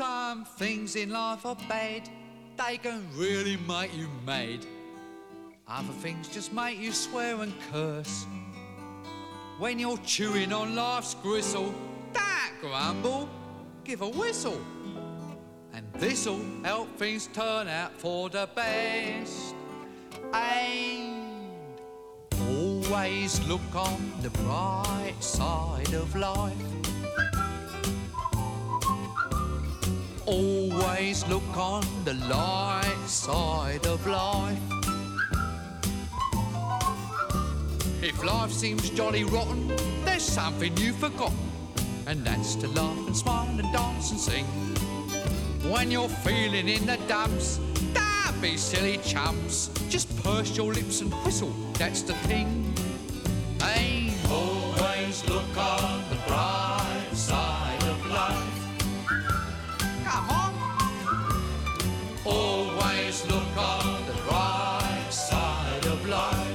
Some things in life are bad, they can really make you mad. Other things just make you swear and curse. When you're chewing on life's gristle, don't grumble, give a whistle. And this'll help things turn out for the best. And always look on the bright side of life. Always look on the light side of life. If life seems jolly rotten, there's something you've forgotten, and that's to laugh and smile and dance and sing. When you're feeling in the dumps, don't be silly chumps. Just purse your lips and whistle, that's the thing. Hey, always look on the bright side of life. Come on. Always look on the bright side of life.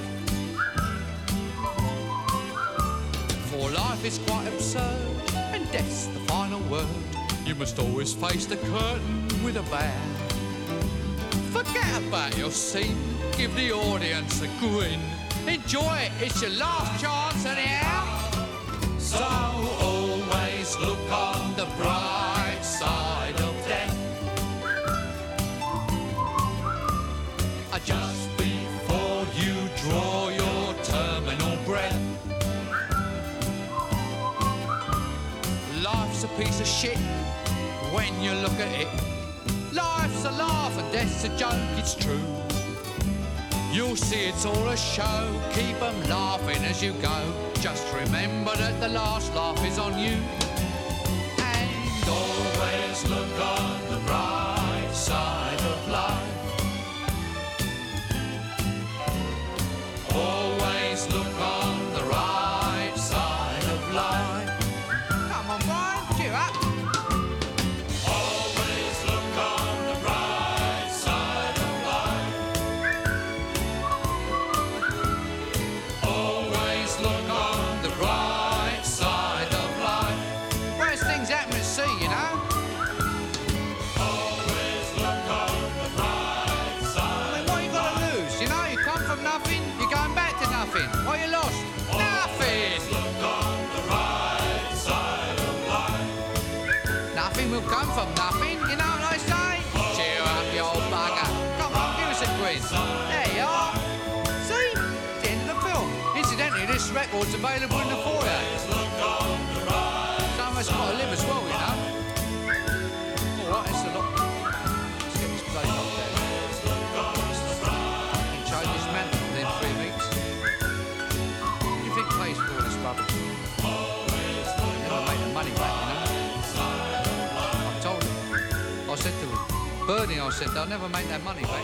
For life is quite absurd, and death's the final word. You must always face the curtain with a bow. Forget about your scene, give the audience a grin. Enjoy it, it's your last chance anyhow. So always look on the bright side of death. Just before you draw your terminal breath. Life's a piece of shit when you look at it. Life's a laugh and death's a joke, it's true. You'll see it's all a show, keep 'em laughing as you go. Just remember that the last laugh is on you. And always look on the bright side of life. Always look on the right side of life. Come on, Brian, cheer up. Always look on the right side of life. Always look on the right side of life. Worst things happen at sea, you know. Always look on the right side. I mean, what you got to lose? You know, you come from nothing, you're going back to nothing. What you lost? Nothing. Look on the right side of life. Nothing will come from nothing, you know what I say? Cheer up, you old bugger. Come on, give us a quiz. There you are. See? It's the end of the film. Incidentally, this record's available in the foyer. Some of us got to live as well, you know. Alright, it's a lot. Let's get this place up there. I can change this mantle within 3 weeks. What do you think pays for all this rubbish? Never make the money back, you know. I told him. I said to Bernie, I said, they'll never make that money back.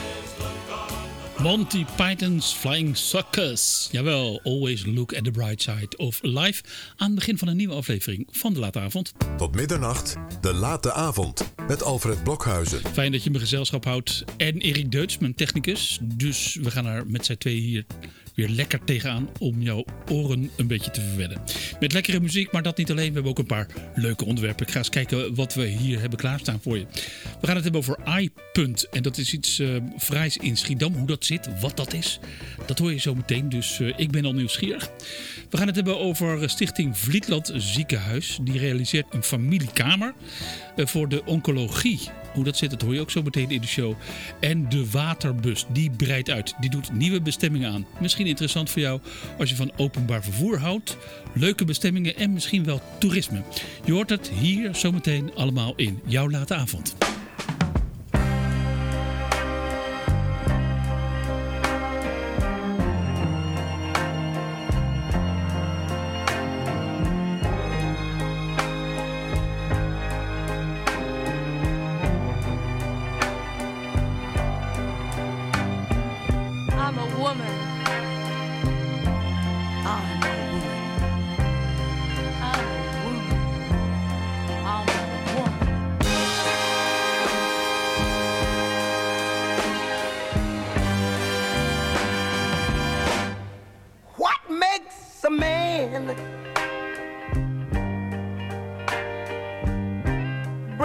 Monty Python's Flying Circus. Jawel, always look at the bright side of life. Aan het begin van een nieuwe aflevering van De Late Avond. Tot middernacht, De Late Avond. Met Alfred Blokhuizen. Fijn dat je me gezelschap houdt. En Erik Deutsch, mijn technicus. Dus we gaan er met z'n tweeën hier weer lekker tegenaan om jouw oren een beetje te verwennen. Met lekkere muziek, maar dat niet alleen. We hebben ook een paar leuke onderwerpen. Ik ga eens kijken wat we hier hebben klaarstaan voor je. We gaan het hebben over iPunt. En dat is iets fraais in Schiedam. Hoe dat zit, wat dat is, dat hoor je zo meteen. Dus ik ben al nieuwsgierig. We gaan het hebben over Stichting Vlietland Ziekenhuis. Die realiseert een familiekamer voor de oncologie. Hoe dat zit, dat hoor je ook zo meteen in de show. En de waterbus, die breidt uit. Die doet nieuwe bestemmingen aan. Misschien interessant voor jou als je van openbaar vervoer houdt. Leuke bestemmingen en misschien wel toerisme. Je hoort het hier zometeen allemaal in jouw Late Avond.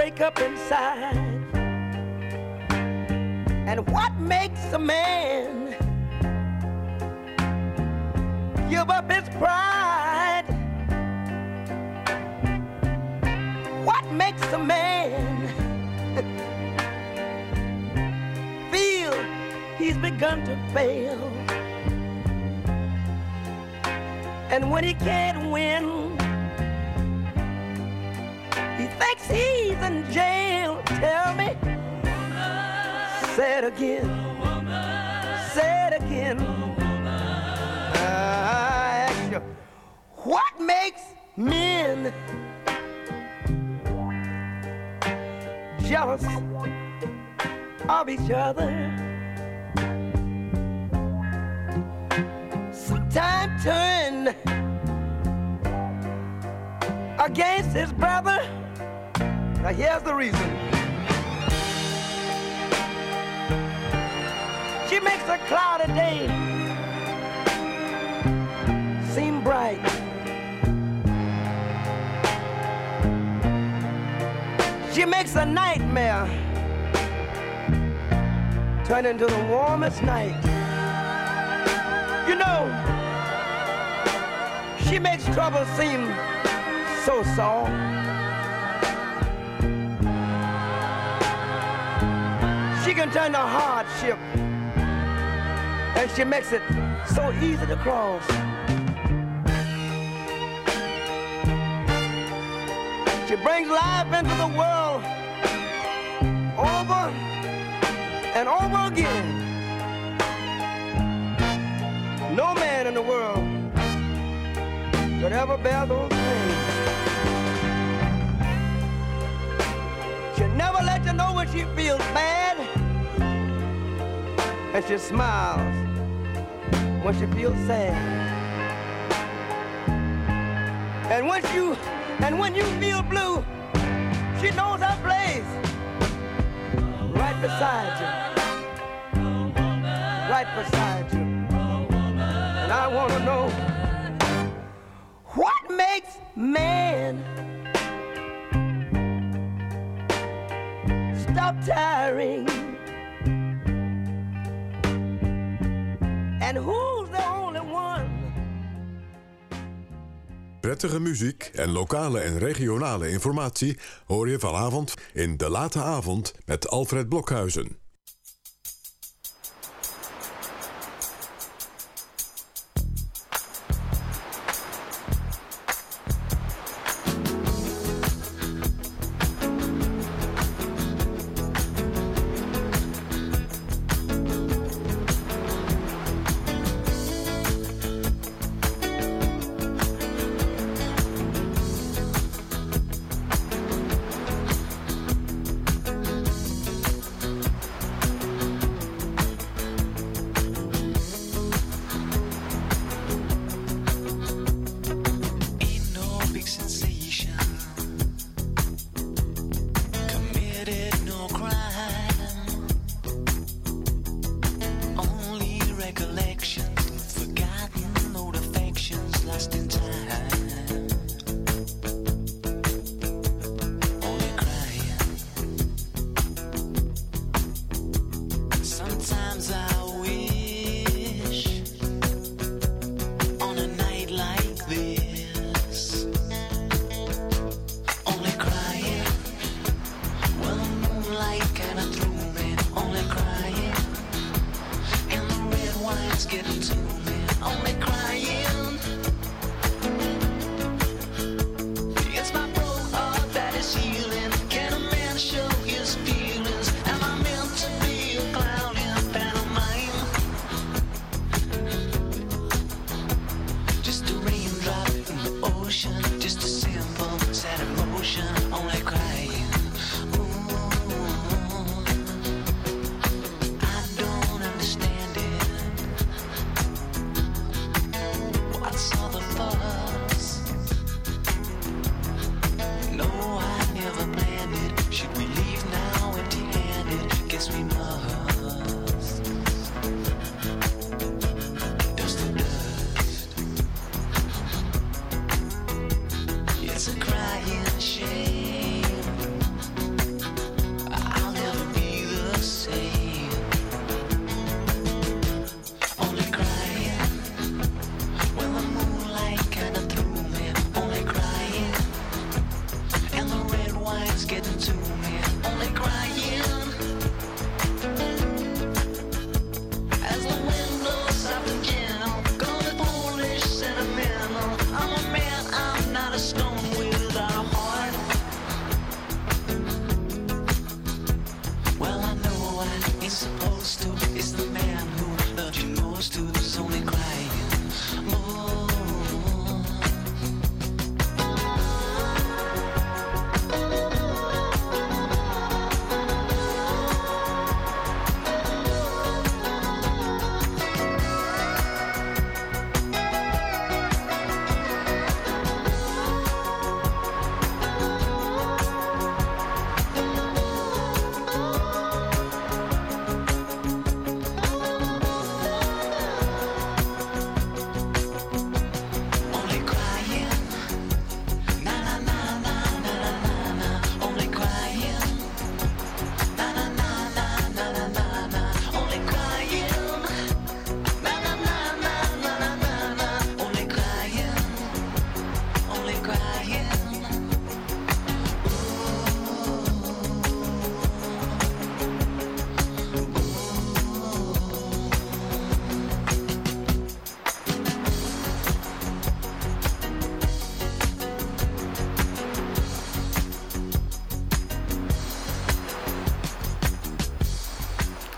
break up inside. And what makes a man give up his pride? What makes a man feel he's begun to fail? And when he can't win, he thinks he's in jail. Tell me, say it again, say it again. I ask you, what makes men jealous of each other? Sometimes turn against his brother. Now here's the reason. She makes a cloudy day seem bright. She makes a nightmare turn into the warmest night. You know, she makes trouble seem so soft. She can turn the hardship, and she makes it so easy to cross. She brings life into the world over and over again. No man in the world could ever bear those pains. She'll never let you know when she feels bad, and she smiles when she feels sad. And when you feel blue, she knows her place right beside you, right beside you. And I want to know, what makes man stop tiring? And who's the only one? Prettige muziek en lokale en regionale informatie hoor je vanavond in De Late Avond met Alfred Blokhuizen. It's a crying shame.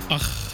Ach,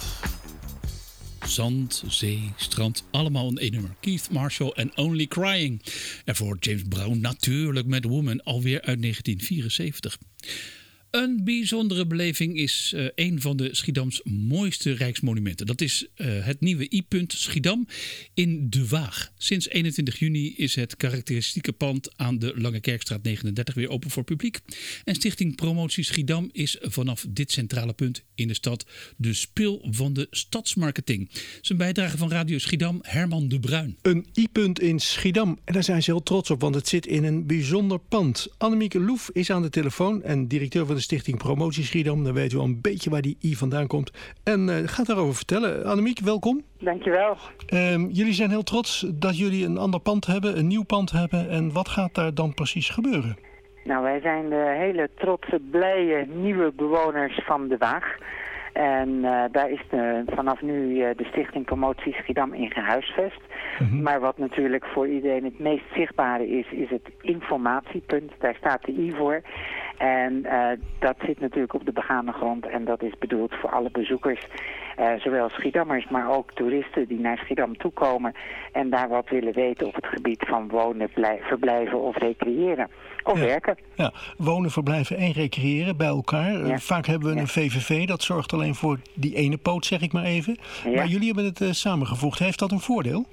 zand, zee, strand, allemaal in één nummer. Keith Marshall en Only Crying. En voor James Brown natuurlijk met Woman, alweer uit 1974. Een bijzondere beleving is een van de Schiedams mooiste rijksmonumenten. Dat is het nieuwe I-punt Schiedam in De Waag. Sinds 21 juni is het karakteristieke pand aan de Lange Kerkstraat 39 weer open voor publiek. En Stichting Promotie Schiedam is vanaf dit centrale punt in de stad de spil van de stadsmarketing. Zijn bijdrage van Radio Schiedam, Herman de Bruin. Een I-punt in Schiedam. En daar zijn ze heel trots op, want het zit in een bijzonder pand. Annemieke Loef is aan de telefoon en directeur van de Stichting Promotie Schiedam. Dan weten we al een beetje waar die I vandaan komt. En gaat daarover vertellen. Annemiek, welkom. Dankjewel. Jullie zijn heel trots dat jullie een ander pand hebben, een nieuw pand hebben. En wat gaat daar dan precies gebeuren? Nou, wij zijn de hele trotse, blije, nieuwe bewoners van De Waag. En daar is vanaf nu de Stichting Promotie Schiedam in gehuisvest. Mm-hmm. Maar wat natuurlijk voor iedereen het meest zichtbare is het informatiepunt. Daar staat de I voor. En dat zit natuurlijk op de begane grond en dat is bedoeld voor alle bezoekers. Zowel Schiedammers, maar ook toeristen die naar Schiedam toekomen en daar wat willen weten op het gebied van wonen, verblijven of recreëren. Of werken. Ja, wonen, verblijven en recreëren bij elkaar. Ja. Vaak hebben we een VVV, dat zorgt alleen voor die ene poot, zeg ik maar even. Ja. Maar jullie hebben het samengevoegd. Heeft dat een voordeel?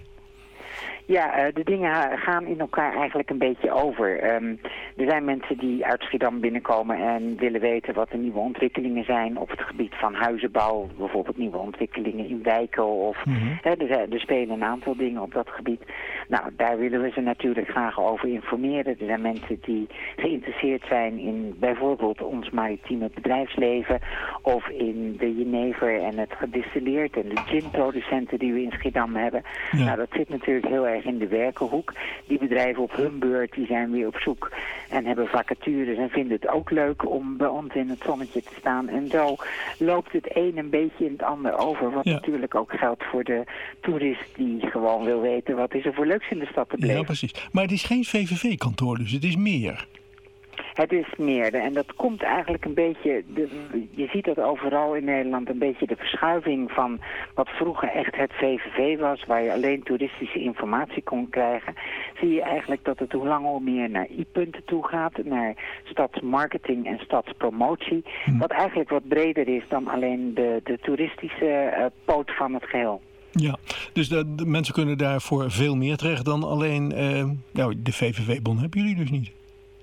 Ja, de dingen gaan in elkaar eigenlijk een beetje over. Er zijn mensen die uit Schiedam binnenkomen en willen weten wat de nieuwe ontwikkelingen zijn op het gebied van huizenbouw. Bijvoorbeeld nieuwe ontwikkelingen in wijken of er spelen een aantal dingen op dat gebied. Nou, daar willen we ze natuurlijk graag over informeren. Er zijn mensen die geïnteresseerd zijn in bijvoorbeeld ons maritieme bedrijfsleven of in de jenever en het gedistilleerd en de ginproducenten die we in Schiedam hebben. Ja. Nou, dat zit natuurlijk heel erg in de werkenhoek. Die bedrijven op hun beurt, die zijn weer op zoek en hebben vacatures en vinden het ook leuk om bij ons in het zonnetje te staan. En zo loopt het een een beetje in het ander over. Wat natuurlijk ook geldt voor de toerist die gewoon wil weten wat is er voor leuks in de stad te beleven. Ja, precies. Maar het is geen VVV-kantoor, dus het is meer. Het is meer. En dat komt eigenlijk een beetje, je ziet dat overal in Nederland, een beetje de verschuiving van wat vroeger echt het VVV was, waar je alleen toeristische informatie kon krijgen. Zie je eigenlijk dat het hoe langer hoe meer naar I-punten toe gaat, naar stadsmarketing en stadspromotie. Wat eigenlijk wat breder is dan alleen de toeristische poot van het geheel. Ja, dus de mensen kunnen daarvoor veel meer terecht dan alleen de VVV-bon hebben jullie dus niet.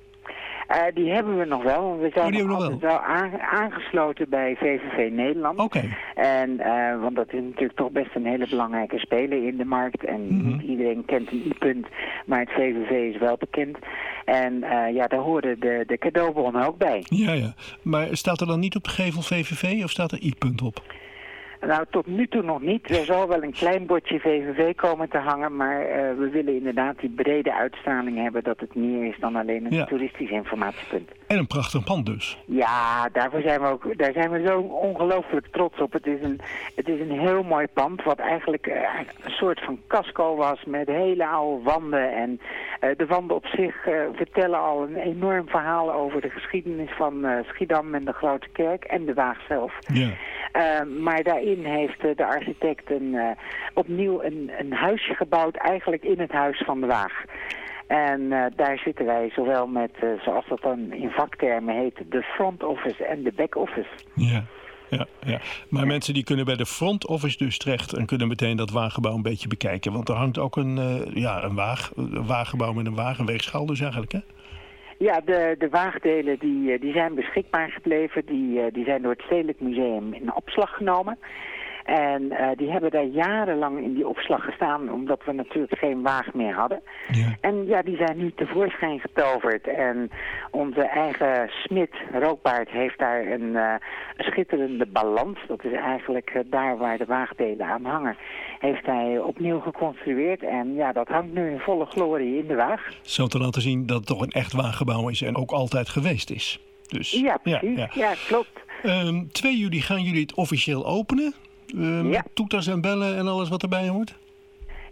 Die hebben we nog wel. We zijn altijd wel aangesloten bij VVV Nederland. Okay. En want dat is natuurlijk toch best een hele belangrijke speler in de markt. En niet iedereen kent een I-punt, maar het VVV is wel bekend. En daar horen de cadeaubonnen ook bij. Ja. Maar staat er dan niet op de gevel VVV of staat er I-punt op? Nou, tot nu toe nog niet. Er zal wel een klein bordje VVV komen te hangen, maar we willen inderdaad die brede uitstraling hebben dat het meer is dan alleen een toeristisch informatiepunt. En een prachtig pand dus. Ja, daar zijn we zo ongelooflijk trots op. Het is een heel mooi pand, wat eigenlijk een soort van casco was met hele oude wanden. En de wanden op zich vertellen al een enorm verhaal over de geschiedenis van Schiedam en de Grote Kerk en de Waag zelf. Ja. Maar daarin heeft de architect opnieuw een huisje gebouwd, eigenlijk in het huis van de Waag. En daar zitten wij zowel met, zoals dat dan in vaktermen heet, de front office en de back office. Ja. Maar mensen die kunnen bij de front office dus terecht en kunnen meteen dat waaggebouw een beetje bekijken. Want er hangt ook een waaggebouw met een wagen, een weegschaal dus eigenlijk, hè? Ja, de waagdelen die zijn beschikbaar gebleven. Die zijn door het Stedelijk Museum in opslag genomen. En die hebben daar jarenlang in die opslag gestaan, omdat we natuurlijk geen waag meer hadden. Ja. En die zijn nu tevoorschijn getoverd. En onze eigen smid, Rookbaard, heeft daar een schitterende balans. Dat is eigenlijk daar waar de waagdelen aan hangen. Heeft hij opnieuw geconstrueerd. En dat hangt nu in volle glorie in de Waag. Zo te laten zien dat het toch een echt waaggebouw is en ook altijd geweest is. Dus, ja, precies. Ja, klopt. 2 juli gaan jullie het officieel openen. Toeters en bellen en alles wat erbij hoort?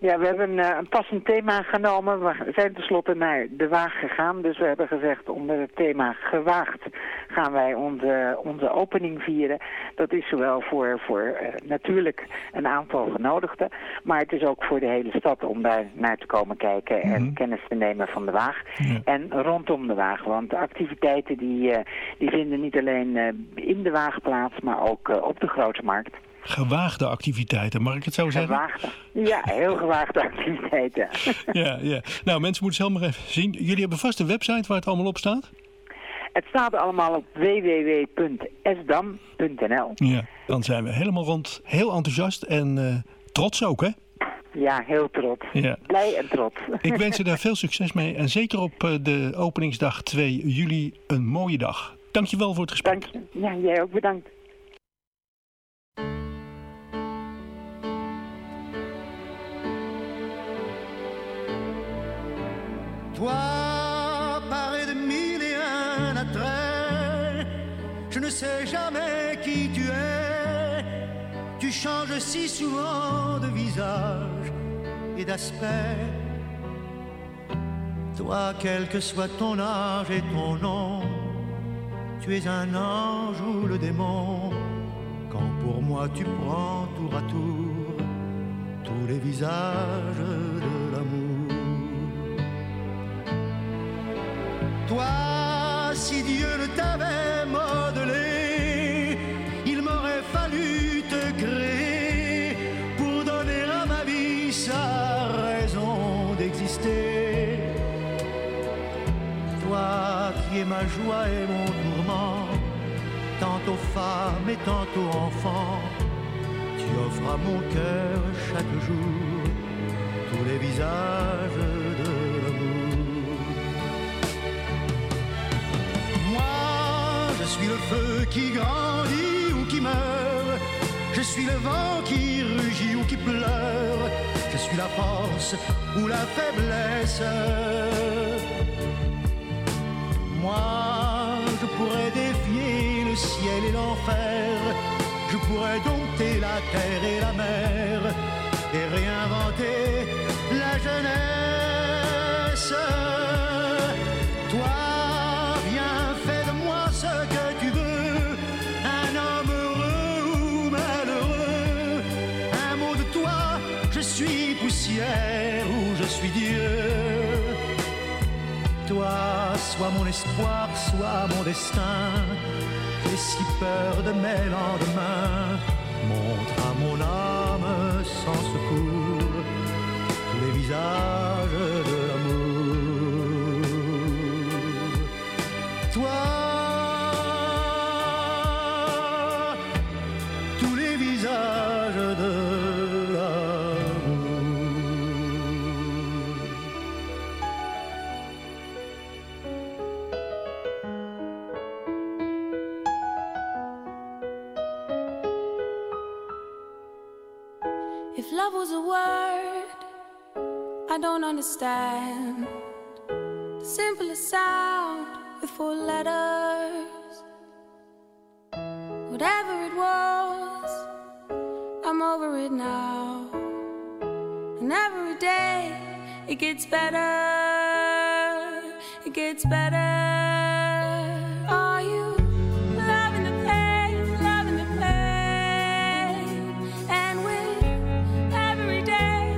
Ja, we hebben een passend thema genomen. We zijn tenslotte naar De Waag gegaan. Dus we hebben gezegd, onder het thema gewaagd gaan wij onze opening vieren. Dat is zowel voor natuurlijk een aantal genodigden. Maar het is ook voor de hele stad om daar naar te komen kijken en kennis te nemen van De Waag. Ja. En rondom De Waag. Want de activiteiten die vinden niet alleen in De Waag plaats, maar ook op de Grote Markt. Gewaagde activiteiten, mag ik het zo zeggen? Gewaagde. Ja, heel gewaagde activiteiten. Ja. Nou, mensen moeten zelf maar even zien. Jullie hebben vast een website waar het allemaal op staat? Het staat allemaal op www.esdam.nl. Ja, dan zijn we helemaal rond. Heel enthousiast en trots ook, hè? Ja, heel trots. Ja. Blij en trots. Ik wens je daar veel succes mee. En zeker op de openingsdag 2 juli een mooie dag. Dankjewel voor het gesprek. Dank je. Ja, jij ook bedankt. Toi, paré de mille et un attraits, je ne sais jamais qui tu es. Tu changes si souvent de visage et d'aspect. Toi, quel que soit ton âge et ton nom, tu es un ange ou le démon. Quand pour moi tu prends tour à tour tous les visages de l'amour. Toi, si Dieu ne t'avait modelé, il m'aurait fallu te créer pour donner à ma vie sa raison d'exister. Toi qui es ma joie et mon tourment, tantôt femme et tantôt enfant, tu offres à mon cœur chaque jour tous les visages de l'amour. Je suis le feu qui grandit ou qui meurt. Je suis le vent qui rugit ou qui pleure. Je suis la force ou la faiblesse. Moi, je pourrais défier le ciel et l'enfer. Je pourrais dompter la terre et la mer et réinventer la jeunesse. Toi, où je suis Dieu. Toi, sois mon espoir, sois mon destin. J'ai si peur de mes lendemains. Montre à mon âme sans secours tous les visages de l'amour. Toi, tous les visages de If love was a word I don't understand, the simplest sound with 4 letters. Whatever it was, I'm over it now. And every day it gets better, it gets better. Are you loving the pain, loving the pain? And with every day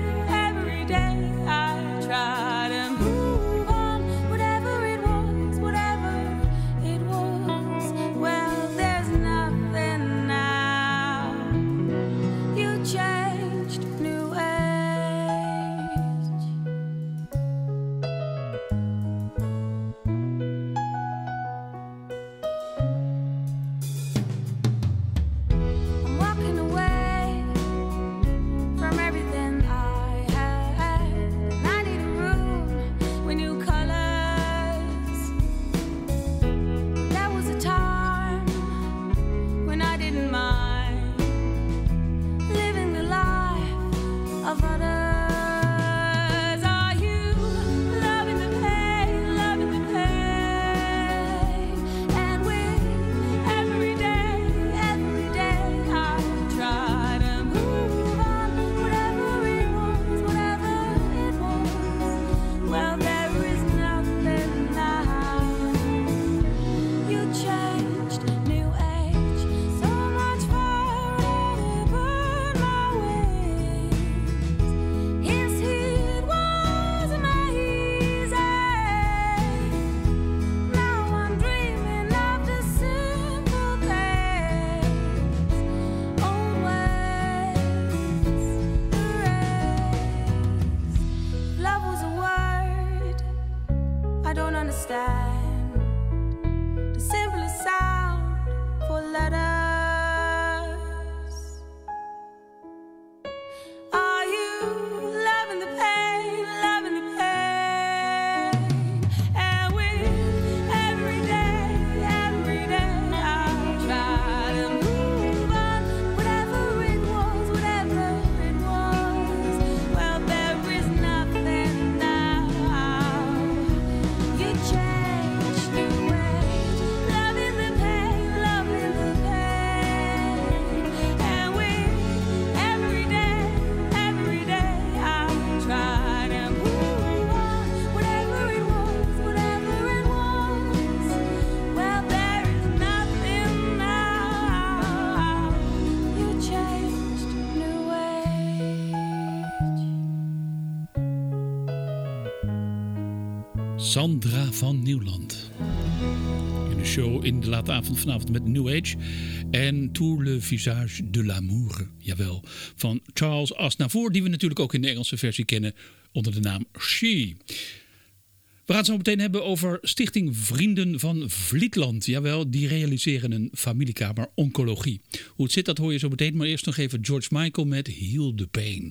I try to move on. Whatever it was, well, there's nothing now. You changed new age. Sandra van Nieuwland. In de show in de late avond vanavond met New Age. En Tout le visage de l'amour, jawel, van Charles Aznavour, die we natuurlijk ook in de Engelse versie kennen onder de naam She. We gaan het zo meteen hebben over Stichting Vrienden van Vlietland. Jawel, die realiseren een familiekamer oncologie. Hoe het zit, dat hoor je zo meteen. Maar eerst nog even George Michael met Heal the Pain.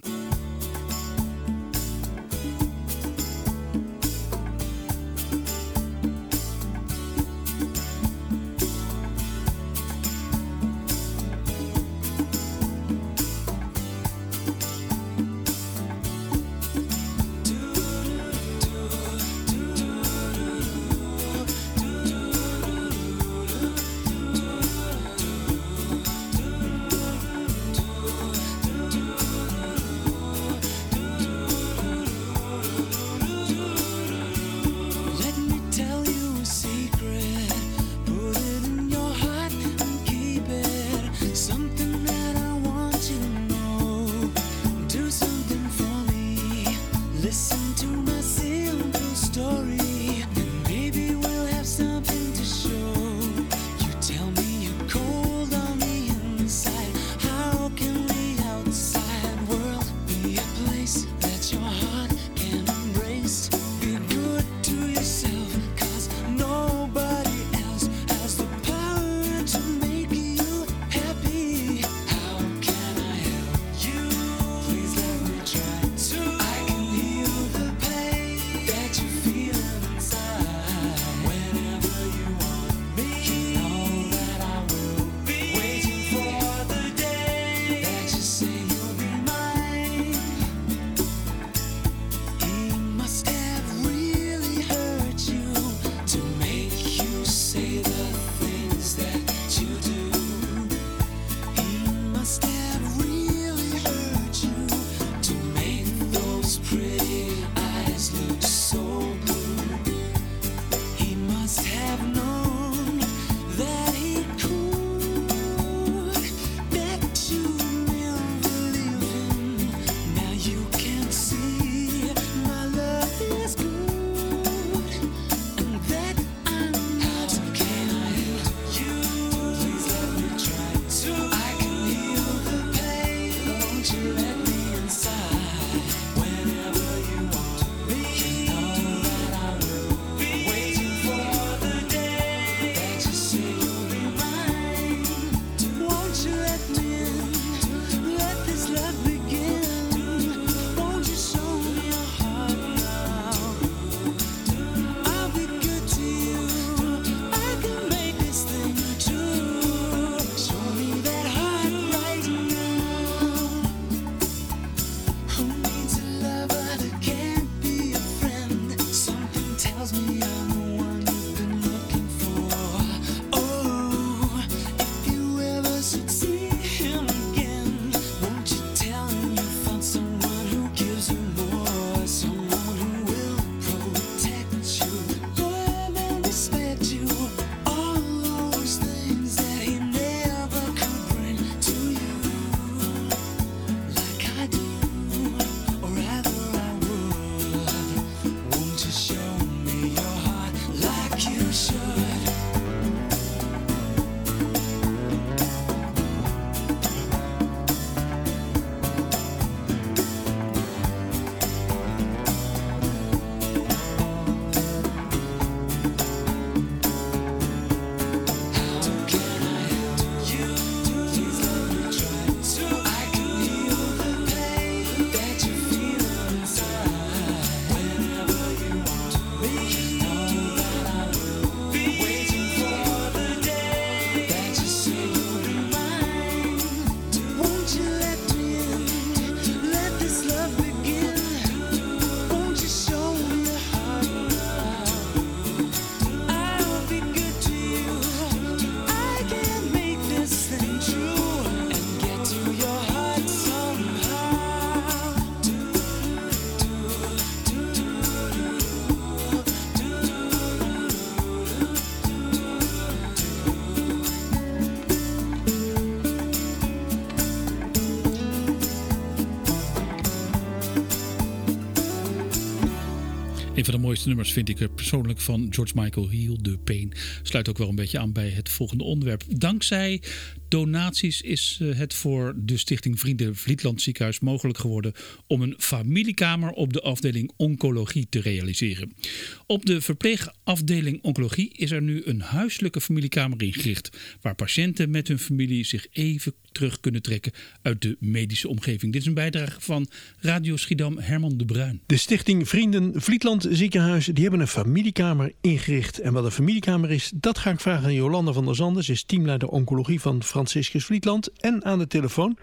van de mooiste nummers vind ik er persoonlijk van George Michael, Heal the Pain. Sluit ook wel een beetje aan bij het volgende onderwerp. Dankzij donaties is het voor de Stichting Vrienden Vlietland Ziekenhuis mogelijk geworden om een familiekamer op de afdeling oncologie te realiseren. Op de verpleegafdeling oncologie is er nu een huiselijke familiekamer ingericht, waar patiënten met hun familie zich even terug kunnen trekken uit de medische omgeving. Dit is een bijdrage van Radio Schiedam, Herman de Bruin. De Stichting Vrienden Vlietland Ziekenhuis die hebben een familiekamer ingericht. En wat een familiekamer is, dat ga ik vragen aan Jolanda van der Zanden. Ze is teamleider oncologie van Franciscus Vlietland. En aan de telefoon.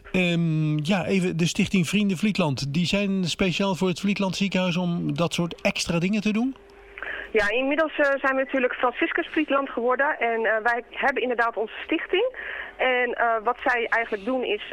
Even de Stichting Vrienden Vlietland. Die zijn speciaal voor het Vlietland Ziekenhuis om dat soort extra dingen te doen? Ja, inmiddels zijn we natuurlijk Franciscus Vlietland geworden. En wij hebben inderdaad onze stichting. En wat zij eigenlijk doen is,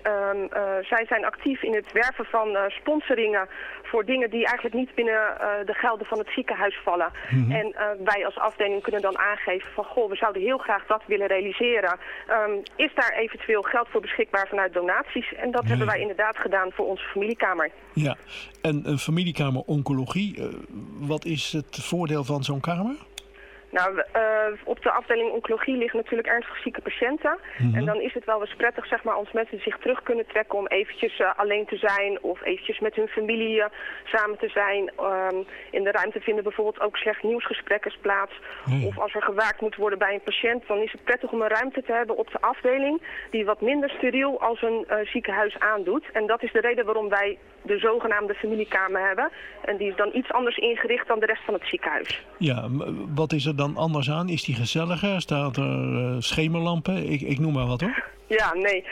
zij zijn actief in het werven van sponsoringen voor dingen die eigenlijk niet binnen de gelden van het ziekenhuis vallen. Mm-hmm. En wij als afdeling kunnen dan aangeven van, goh, we zouden heel graag dat willen realiseren. Is daar eventueel geld voor beschikbaar vanuit donaties? En dat hebben wij inderdaad gedaan voor onze familiekamer. Ja, en een familiekamer oncologie, wat is het voordeel van zo'n kamer? Nou, op de afdeling oncologie liggen natuurlijk ernstig zieke patiënten. Mm-hmm. En dan is het wel eens prettig, zeg maar, als mensen zich terug kunnen trekken om eventjes alleen te zijn of eventjes met hun familie samen te zijn. In de ruimte vinden bijvoorbeeld ook slecht nieuwsgesprekken plaats. Mm. Of als er gewaakt moet worden bij een patiënt, dan is het prettig om een ruimte te hebben op de afdeling die wat minder steriel als een ziekenhuis aandoet. En dat is de reden waarom wij de zogenaamde familiekamer hebben. En die is dan iets anders ingericht dan de rest van het ziekenhuis. Ja, wat is er dan anders aan? Is die gezelliger? Staat er schemerlampen? Ik noem maar wat hoor. Ja, nee.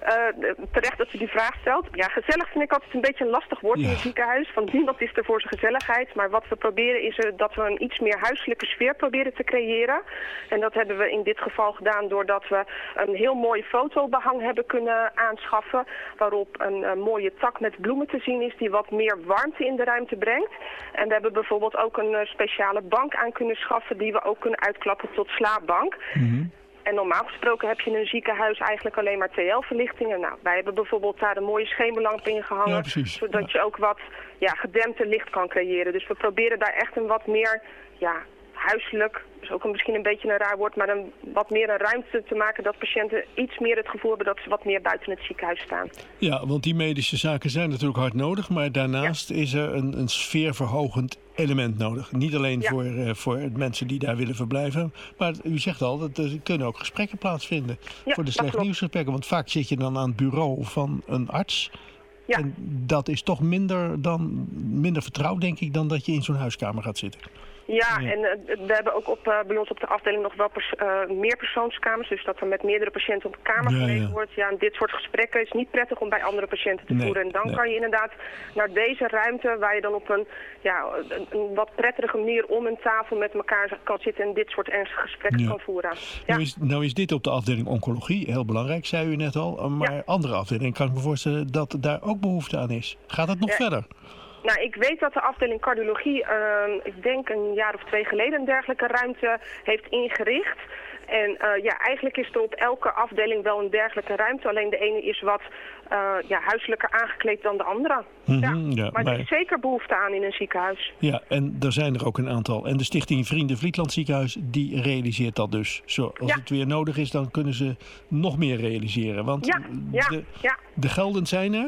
Terecht dat u die vraag stelt. Ja, gezellig vind ik altijd een beetje een lastig woord in het ziekenhuis. Want niemand is er voor zijn gezelligheid. Maar wat we proberen is dat we een iets meer huiselijke sfeer proberen te creëren. En dat hebben we in dit geval gedaan doordat we een heel mooi fotobehang hebben kunnen aanschaffen. Waarop een mooie tak met bloemen te zien is die wat meer warmte in de ruimte brengt. En we hebben bijvoorbeeld ook een speciale bank aan kunnen schaffen die we ook kunnen uitklappen tot slaapbank. Mm-hmm. En normaal gesproken heb je in een ziekenhuis eigenlijk alleen maar TL-verlichtingen. Nou, wij hebben bijvoorbeeld daar een mooie schemerlamp in gehangen. Ja, zodat je ook wat gedempte licht kan creëren. Dus we proberen daar echt een wat meer huiselijk, is ook misschien een beetje een raar woord, maar wat meer een ruimte te maken dat patiënten iets meer het gevoel hebben dat ze wat meer buiten het ziekenhuis staan. Ja, want die medische zaken zijn natuurlijk hard nodig, maar daarnaast is er een sfeerverhogend element nodig. Niet alleen voor mensen die daar willen verblijven, maar u zegt al, dat er kunnen ook gesprekken plaatsvinden voor de slecht nieuwsgesprekken, want vaak zit je dan aan het bureau van een arts. Ja. En dat is toch minder vertrouwd, denk ik, dan dat je in zo'n huiskamer gaat zitten. Ja, en we hebben ook bij ons op de afdeling nog wel meerpersoonskamers. Dus dat er met meerdere patiënten op een kamer gelegen wordt. Ja, en dit soort gesprekken is niet prettig om bij andere patiënten te voeren. En dan kan je inderdaad naar deze ruimte, waar je dan op een wat prettige manier om een tafel met elkaar kan zitten en dit soort ernstige gesprekken kan voeren. Ja. Nou is dit op de afdeling oncologie heel belangrijk, zei u net al. Maar andere afdelingen kan ik me voorstellen dat daar ook behoefte aan is. Gaat het nog verder? Nou, ik weet dat de afdeling cardiologie, ik denk een jaar of 2 geleden, een dergelijke ruimte heeft ingericht. En eigenlijk is er op elke afdeling wel een dergelijke ruimte. Alleen de ene is wat huiselijker aangekleed dan de andere. Mm-hmm, maar er is zeker behoefte aan in een ziekenhuis. Ja, en er zijn er ook een aantal. En de Stichting Vrienden Vlietland Ziekenhuis, die realiseert dat dus. Als het weer nodig is, dan kunnen ze nog meer realiseren. Want de gelden zijn er.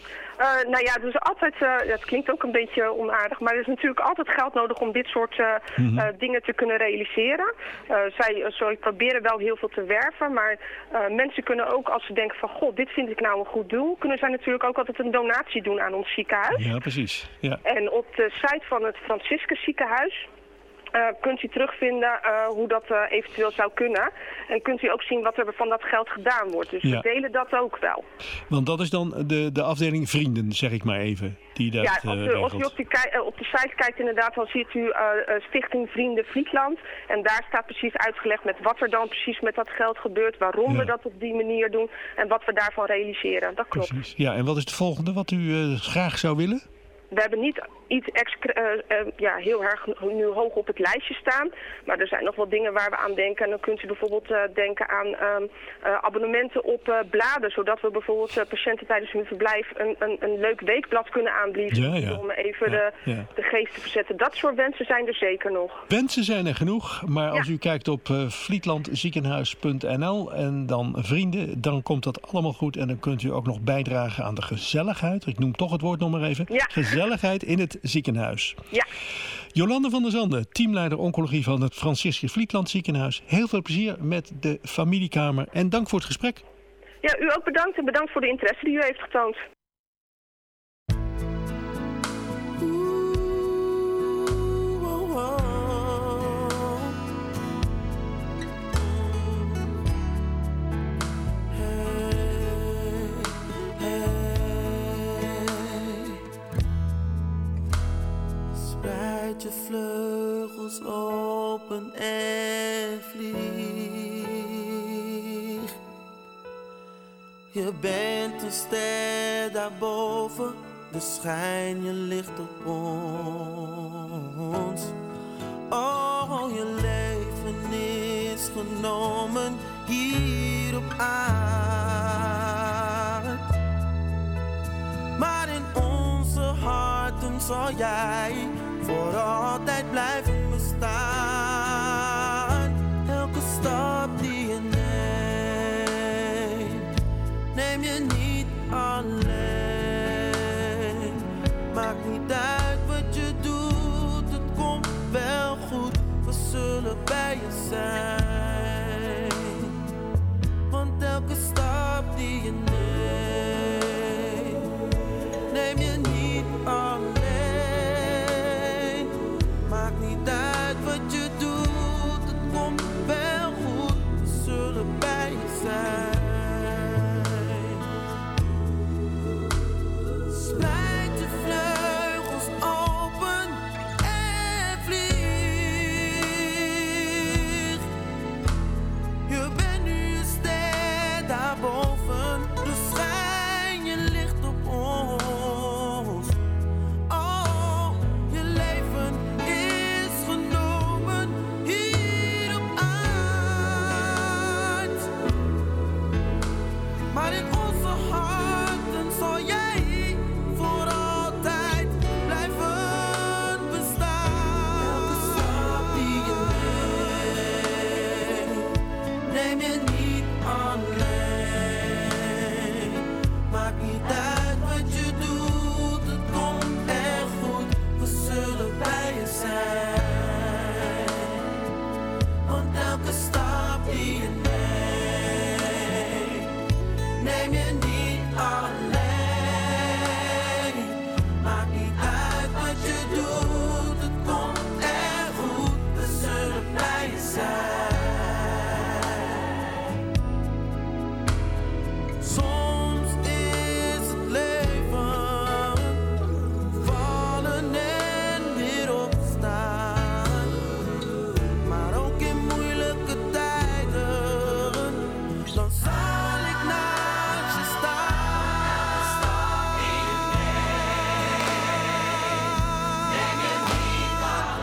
Dus altijd, het klinkt ook een beetje onaardig, maar er is natuurlijk altijd geld nodig om dit soort dingen te kunnen realiseren. Zij proberen wel heel veel te werven, maar mensen kunnen ook, als ze denken van, goh, dit vind ik nou een goed doel, kunnen zij natuurlijk ook altijd een donatie doen aan ons ziekenhuis. Ja, precies. Ja. En op de site van het Franciscus Ziekenhuis kunt u terugvinden hoe dat eventueel zou kunnen. En kunt u ook zien wat er van dat geld gedaan wordt. Dus we delen dat ook wel. Want dat is dan de afdeling Vrienden, zeg ik maar even. Die dat als u op de site kijkt inderdaad, dan ziet u Stichting Vrienden Vlietland. En daar staat precies uitgelegd met wat er dan precies met dat geld gebeurt. Waarom we dat op die manier doen. En wat we daarvan realiseren. Dat klopt. Precies. Ja, en wat is het volgende wat u graag zou willen? We hebben niet iets heel erg nu hoog op het lijstje staan. Maar er zijn nog wel dingen waar we aan denken. En dan kunt u bijvoorbeeld denken aan abonnementen op bladen. Zodat we bijvoorbeeld patiënten tijdens hun verblijf een leuk weekblad kunnen aanbieden. Om even de geest te verzetten. Dat soort wensen zijn er zeker nog. Wensen zijn er genoeg. Maar als u kijkt op vlietlandziekenhuis.nl en dan vrienden, dan komt dat allemaal goed. En dan kunt u ook nog bijdragen aan de gezelligheid. Ik noem toch het woord nog maar even. Ja. Gezelligheid in het ziekenhuis. Ja. Jolande van der Zanden, teamleider oncologie van het Franciscus Vlietland Ziekenhuis. Heel veel plezier met de familiekamer en dank voor het gesprek. Ja, u ook bedankt en bedankt voor de interesse die u heeft getoond. Je vleugels open en vlieg. Je bent een ster daarboven, dus schijn je licht op ons. Oh, je leven is genomen hier op aarde. Maar in onze harten zal jij voor altijd blijven bestaan. Elke stap die je neemt, neem je niet alleen. Maakt niet uit wat je doet, het komt wel goed. We zullen bij je zijn. Want elke stap die je neemt, neem je niet alleen. Niet uit wat je doet, het komt wel goed. We zullen bij je zijn. Spreid je vleugels open en vlieg. Je bent nu een ster daarboven, dus schijn je licht op ons. Oh, je leven maar in onze harten zal jij voor altijd blijven bestaan. Elke stap die je neemt, neem je niet alleen. Maakt niet uit wat je doet, het komt echt goed. We zullen bij je zijn. Want elke stap die je neemt, neem je niet alleen. Maakt niet uit wat je doet, het komt echt goed. We zullen bij je zijn. Soms is het leven vallen en weer opstaan. Maar ook in moeilijke tijden, dan zal ik naast je staan. Stap die je neemt, neem je niet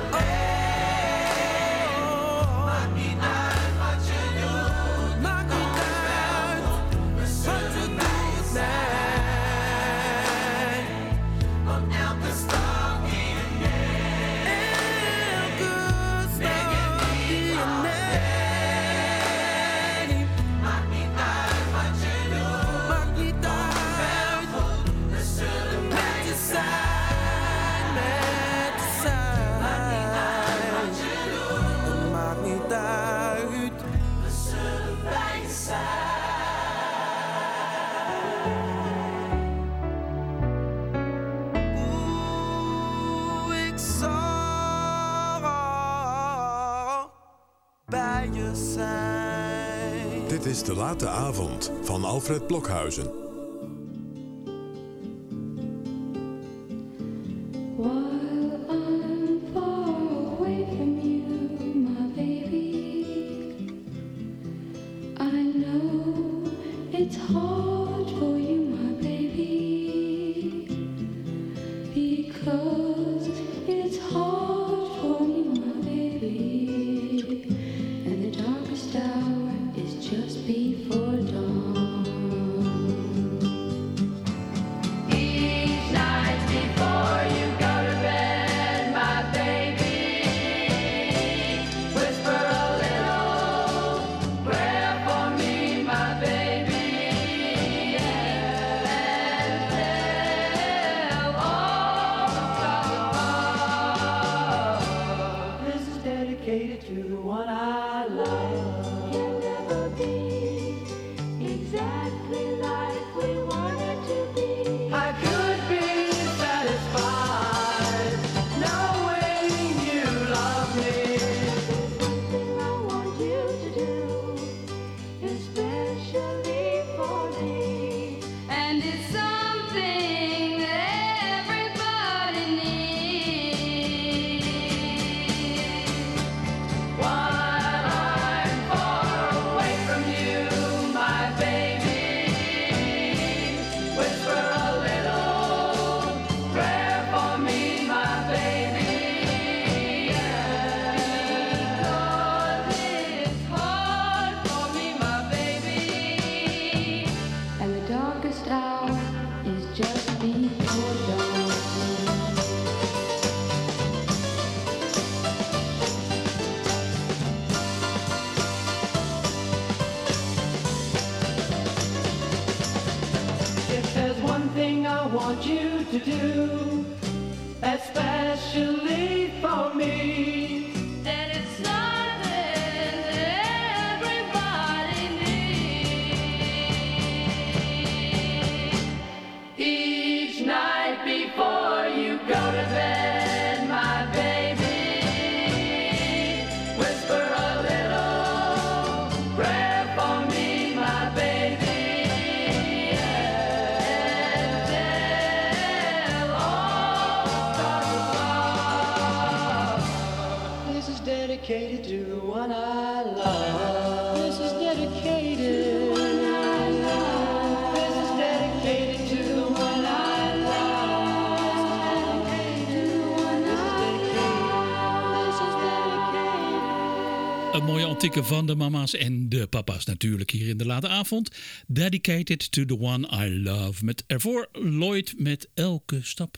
alleen. Maakt niet uit wat je doet, maakt niet uit wat je doet, nee. Want elke stap die je neemt, elke stap die je neemt, maakt niet uit wat je doet, maakt niet uit. We zullen met je zijn, met je zijn. Maakt niet uit wat je doet, het maakt niet uit. We zullen bij je zijn. Oeh, ik zal bij je zijn. Dit is De Late Avond van Alfred Blokhuizen. While I'm far away from you, my baby, I know it's hard for you, my baby, because before dawn. Each night before you go to bed, my baby, whisper a little prayer for me, my baby, and tell all the This is dedicated to the one I love. You'll never be exactly like we wanted to be. I could be satisfied knowing you love me. Something I want you to do, especially for me. And it's something that everybody needs. While I'm far away from you, my baby, whisper a little prayer for me, my baby. Because it's hard for me, my baby. And the darkest hour is just before dawn. If there's one thing I want you to do, especially for me, Then it's something that everybody needs. Each night before you go to bed, my baby, whisper a little prayer for me, my baby, and tell all the this is dedicated to the one I love. This is dedicated. This is dedicated to the one I love. This is dedicated. Een mooie antieke van de mama's en de papa's natuurlijk hier in de late avond. Dedicated to the one I love. Met ervoor Lloyd met Elke Stap.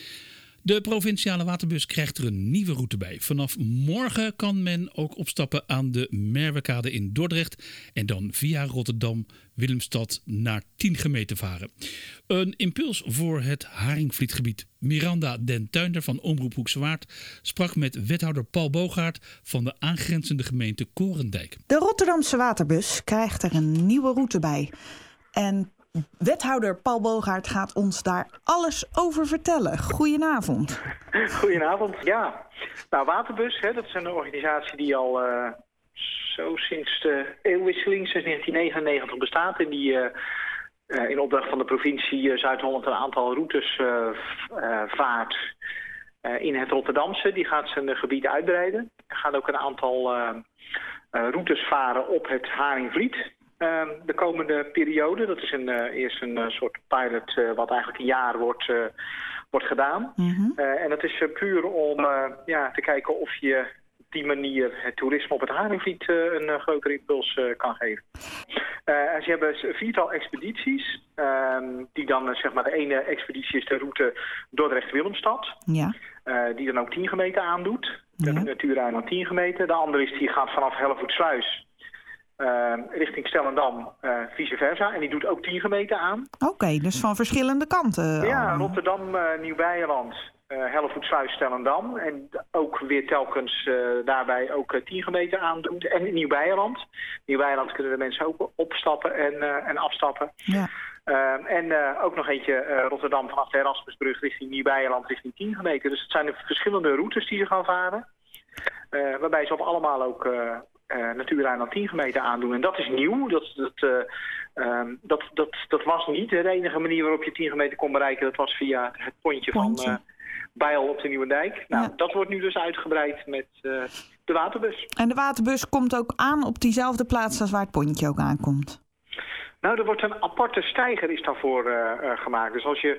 De provinciale waterbus krijgt er een nieuwe route bij. Vanaf morgen kan men ook opstappen aan de Merwekade in Dordrecht en dan via Rotterdam, Willemstad naar Tiengemeten varen. Een impuls voor het Haringvlietgebied. Miranda den Tuinder van Omroep Hoekse Waard sprak met wethouder Paul Bogaert van de aangrenzende gemeente Korendijk. De Rotterdamse waterbus krijgt er een nieuwe route bij. En wethouder Paul Bogaert gaat ons daar alles over vertellen. Goedenavond. Goedenavond, ja. Nou, Waterbus, dat is een organisatie die al zo sinds de eeuwwisseling, sinds 1999 bestaat. En die in opdracht van de provincie Zuid-Holland een aantal routes vaart in het Rotterdamse. Die gaat zijn gebied uitbreiden. Er gaat ook een aantal routes varen op het Haringvliet. De komende periode, dat is eerst een soort pilot wat eigenlijk een jaar wordt gedaan. Mm-hmm. En dat is puur om te kijken of je op die manier het toerisme op het Haringvliet een grotere impuls kan geven. Ze hebben 4-tal expedities, die dan zeg maar de ene expeditie is de route Dordrecht-Willemstad. Ja. Die dan ook Tiengemeten aandoet. De natuureiland Tiengemeten. De andere die gaat vanaf Hellevoetsluis richting Stellendam, vice versa. En die doet ook Tiengemeten aan. Oké, dus van verschillende kanten. Ja, Rotterdam, Nieuw-Beierland, Hellevoetsluis, Stellendam. En ook weer telkens daarbij ook Tiengemeten aandoet. En Nieuw-Beierland. Nieuw-Beierland kunnen de mensen ook opstappen en afstappen. Ja. En ook nog eentje Rotterdam vanaf de Erasmusbrug richting Nieuw-Beierland, richting Tiengemeten. Dus het zijn de verschillende routes die ze gaan varen. Waarbij ze op allemaal ook natuureiland Tiengemeten aandoen. En dat is nieuw. Dat was niet de enige manier waarop je Tiengemeten kon bereiken. Dat was via het pontje. Van Bijl op de Nieuwendijk. Nou, dat wordt nu dus uitgebreid met de waterbus. En de waterbus komt ook aan op diezelfde plaats als waar het pontje ook aankomt? Nou, er wordt een aparte steiger is daarvoor gemaakt. Dus als je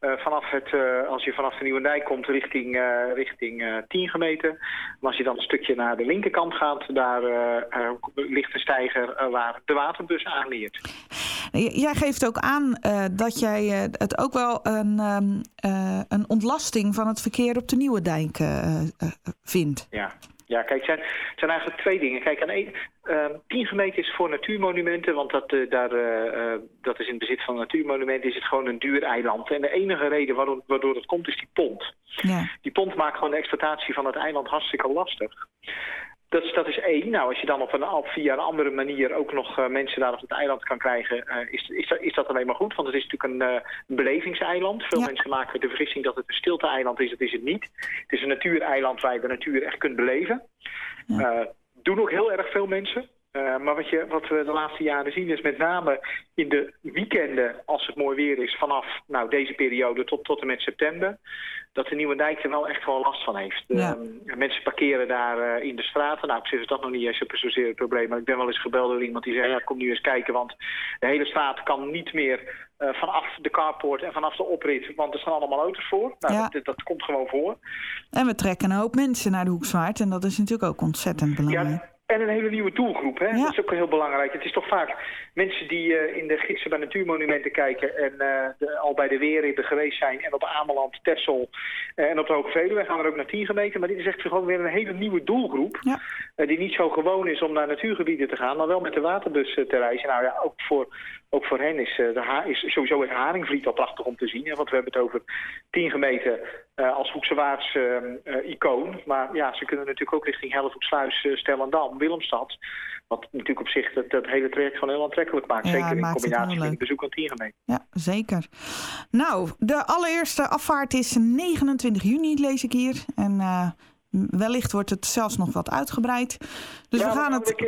vanaf de Nieuwendijk komt richting 10 gemeten... en als je dan een stukje naar de linkerkant gaat... daar ligt een steiger waar de waterbus aanleert. Jij geeft ook aan dat jij het ook wel een ontlasting van het verkeer op de Nieuwendijk vindt. Ja, kijk, het zijn eigenlijk 2 dingen. Kijk, 10 gemeten is voor natuurmonumenten, want dat is in het bezit van natuurmonumenten, is het gewoon een duur eiland. En de enige reden waardoor het komt, is die pont. Ja. Die pont maakt gewoon de exploitatie van het eiland hartstikke lastig. Dat is 1. Nou, als je dan via een andere manier ook nog mensen daar op het eiland kan krijgen, is dat alleen maar goed. Want het is natuurlijk een belevingseiland. Veel mensen maken de vergissing dat het een stilte-eiland is. Dat is het niet. Het is een natuureiland waar je de natuur echt kunt beleven. Doen ook heel erg veel mensen. Maar wat we de laatste jaren zien is met name in de weekenden, als het mooi weer is, vanaf deze periode tot en met september, dat de Nieuwendijk er wel echt gewoon last van heeft. Ja. Mensen parkeren daar in de straten. Nou, op zich is dat nog niet eens zozeer het probleem. Maar ik ben wel eens gebeld door iemand die zei, kom nu eens kijken, want de hele straat kan niet meer vanaf de carport en vanaf de oprit, want er staan allemaal auto's voor. Nou, dat komt gewoon voor. En we trekken een hoop mensen naar de Hoekswaard en dat is natuurlijk ook ontzettend belangrijk. Ja. En een hele nieuwe doelgroep, hè? Ja. Dat is ook heel belangrijk. Het is toch vaak mensen die in de gidsen bij natuurmonumenten kijken en al bij de Weerribben geweest zijn en op Ameland, Texel en op de Hoge Veluwe gaan er ook naar 10 gemeten. Maar dit is echt gewoon weer een hele nieuwe doelgroep die niet zo gewoon is om naar natuurgebieden te gaan, maar wel met de waterbus te reizen. Nou ja, ook voor hen is sowieso het Haringvliet al prachtig om te zien. Hè? Want we hebben het over 10 gemeten als Hoeksewaards icoon. Maar ja, ze kunnen natuurlijk ook richting Hellevoetsluis, Stellendam, Willemstad. Wat natuurlijk op zich dat hele traject gewoon heel aantrekkelijk maakt. Zeker in combinatie met het bezoek aan 10 gemeten. Ja, zeker. Nou, de allereerste afvaart is 29 juni, lees ik hier. En wellicht wordt het zelfs nog wat uitgebreid. Dus we gaan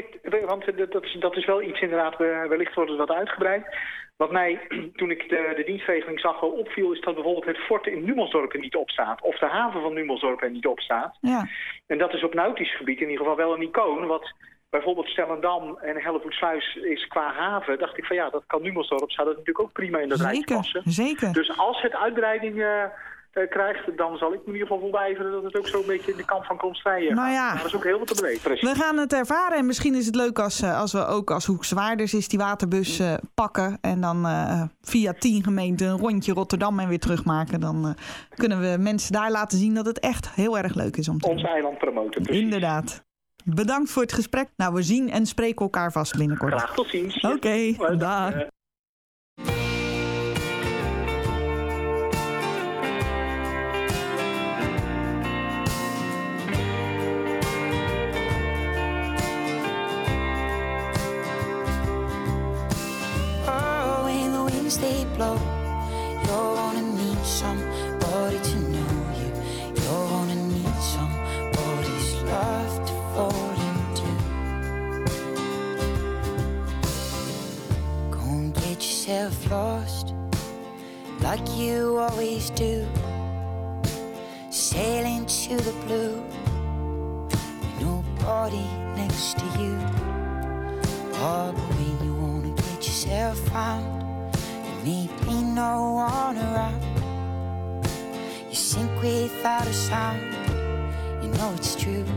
dat is wel iets inderdaad, wellicht wordt het wat uitgebreid. Wat mij, toen ik de dienstregeling zag, wel opviel, is dat bijvoorbeeld het fort in Numelsdorp er niet op staat. Of de haven van Numelsdorp er niet op staat. Ja. En dat is op nautisch gebied in ieder geval wel een icoon. Wat bijvoorbeeld Stellendam en Hellevoetsluis is qua haven. Dacht ik van dat kan Numelsdorp, zou dat natuurlijk ook prima in dat rijtje passen. Zeker. Dus als het uitbreiding krijgt, dan zal ik me in ieder geval voorbijveren dat het ook zo'n beetje in de kant van Komstrijen gaat. Dat is ook heel wat te beleven. We gaan het ervaren en misschien is het leuk als we ook als Hoekswaarders is die waterbus pakken en dan via 10 gemeenten een rondje Rotterdam en weer terugmaken. Dan kunnen we mensen daar laten zien dat het echt heel erg leuk is om te doen. Ons eiland promoten. Precies. Inderdaad. Bedankt voor het gesprek. Nou, we zien en spreken elkaar vast binnenkort. Graag, tot ziens. Oké, dag. They blow. You're gonna need somebody to know you. You're gonna need somebody's love to fall into. Go and get yourself lost, like you always do. Sail into the blue, with nobody next to you. Oh, but when you wanna get yourself found, maybe no one around. You sink without a sound. You know it's true.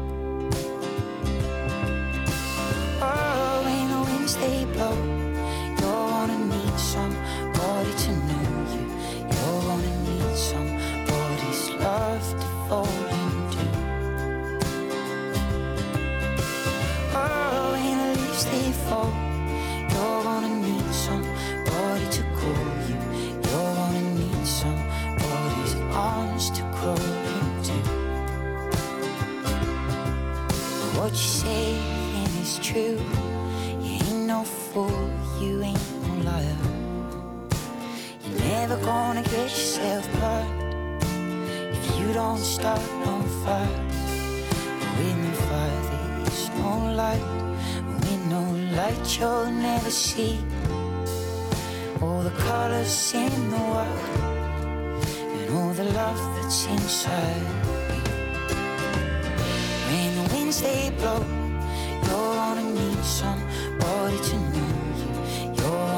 Oh, when the winds they blow, you're gonna need somebody to know you. You're gonna need somebody's love to fall into. Oh, when the leaves they fall, you're gonna need somebody to call you. You're gonna need somebody's arms to crawl into. What you say is true. You ain't no fool, you ain't no liar. You're never gonna get yourself burned if you don't start no fire. With no fire there is no light. With no light you'll never see all the colors in the world and all the love that's inside me. When the winds they blow, you're gonna need somebody to know you. You're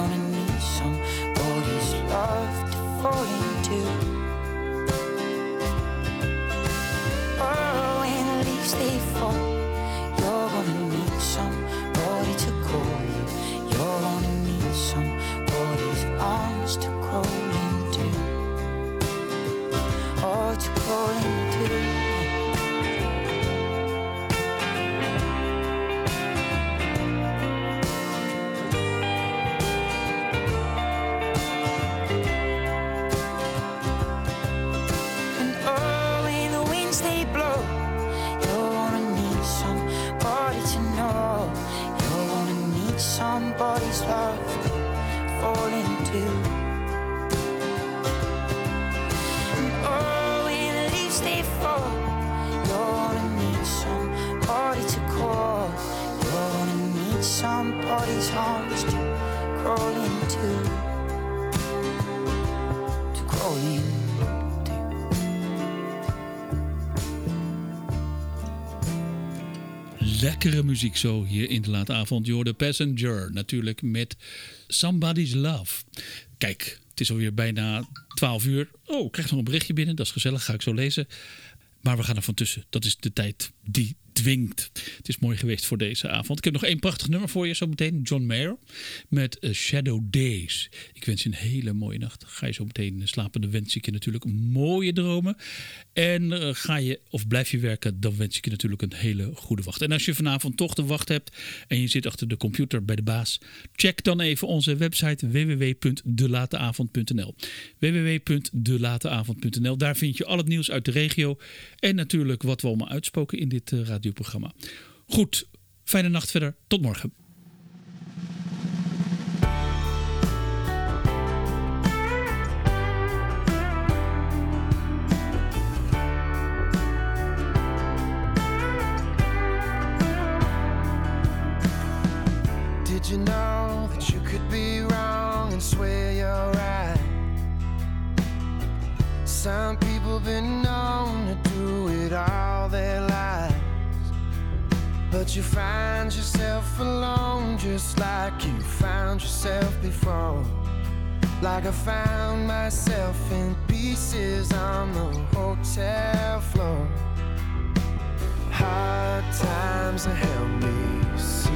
need somebody's love to fall into. And oh, when leaves they fall, you're gonna need somebody to call. You're gonna need somebody's arms to crawl into. To crawl into. Lekkere muziek zo hier in de late avond. Je hoorde Passenger natuurlijk met Somebody's Love. Kijk, het is alweer bijna 12 uur. Oh, ik krijg nog een berichtje binnen. Dat is gezellig, ga ik zo lezen. Maar we gaan er van tussen. Dat is de tijd die dwingt. Het is mooi geweest voor deze avond. Ik heb nog 1 prachtig nummer voor je zo meteen. John Mayer met Shadow Days. Ik wens je een hele mooie nacht. Ga je zo meteen slapen, dan wens ik je natuurlijk mooie dromen. En ga je of blijf je werken, dan wens ik je natuurlijk een hele goede wacht. En als je vanavond toch de wacht hebt en je zit achter de computer bij de baas, check dan even onze website www.delateavond.nl www.delateavond.nl. Daar vind je al het nieuws uit de regio en natuurlijk wat we allemaal uitspoken in dit radioprogramma. Goed, fijne nacht verder. Tot morgen. Did you know that you could be wrong and swear you're right? Some people been known to do it all their lives, but you find yourself alone just like you found yourself before. Like I found myself in pieces on the hotel floor. Hard times have helped me see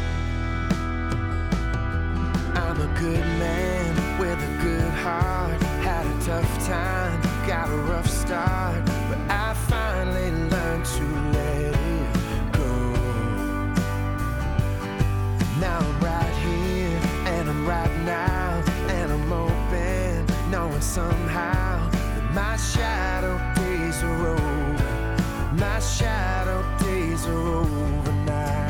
I'm a good man with a good heart. Had a tough time, got a rough start, but I finally learned to let it go. Now I'm right here, and I'm right now, and I'm open, knowing somehow that my shadow days are over. My shadow days are over now.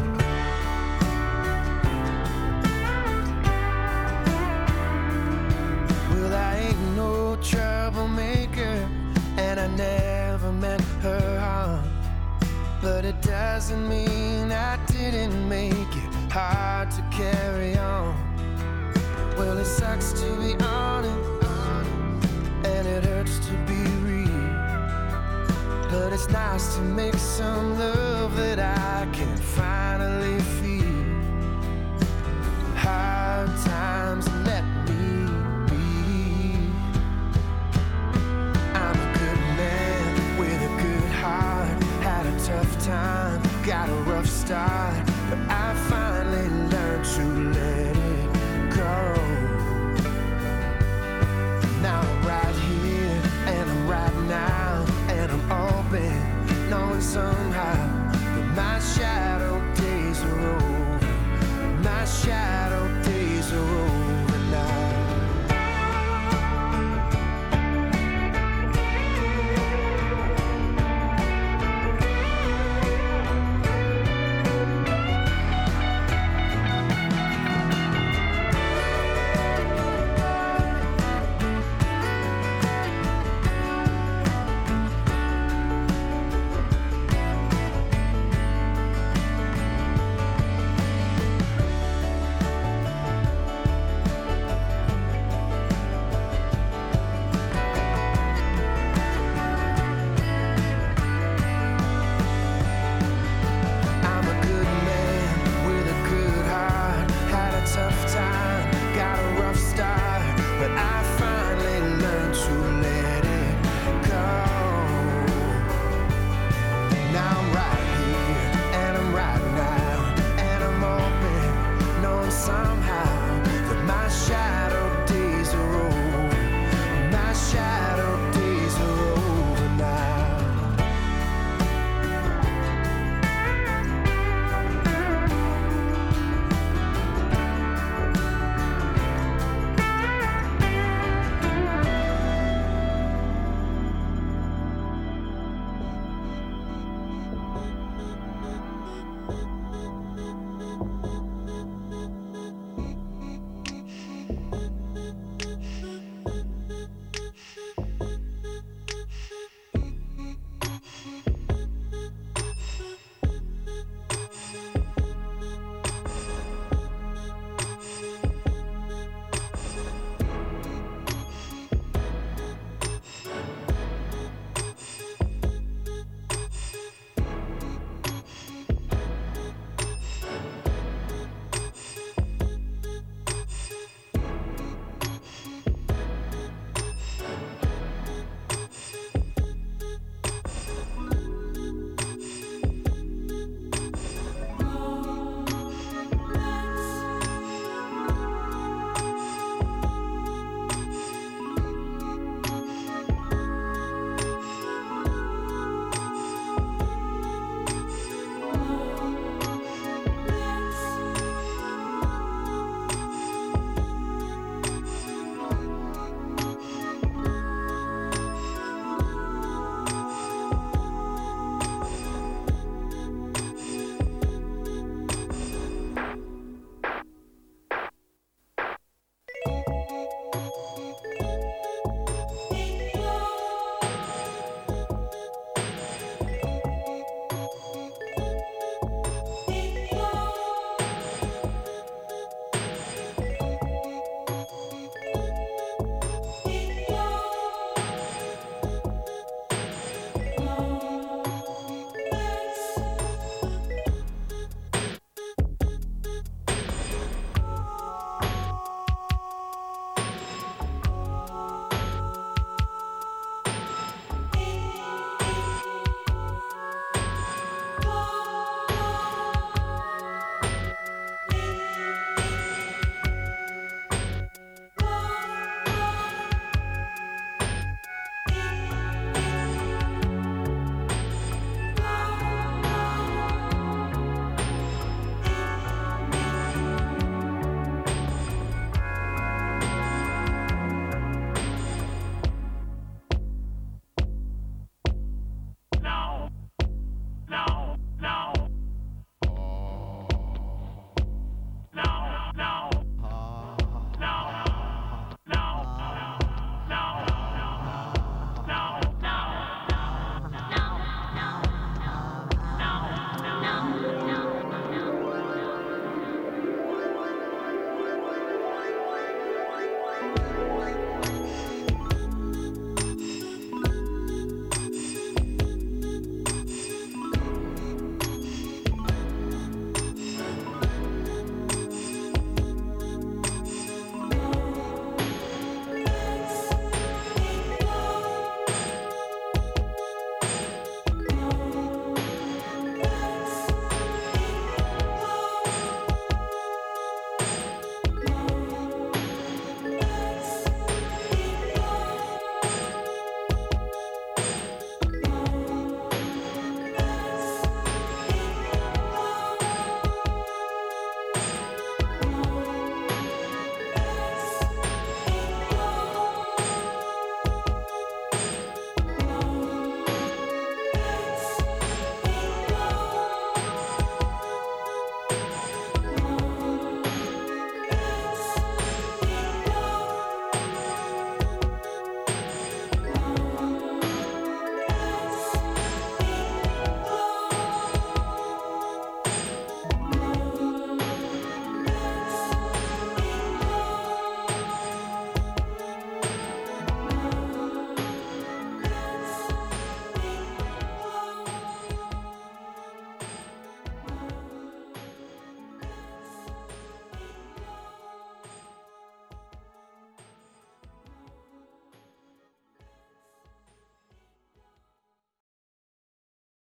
Troublemaker, and I never meant her harm, but it doesn't mean I didn't make it hard to carry on. Well, it sucks to be honest, and it hurts to be real, but it's nice to make some love that I can finally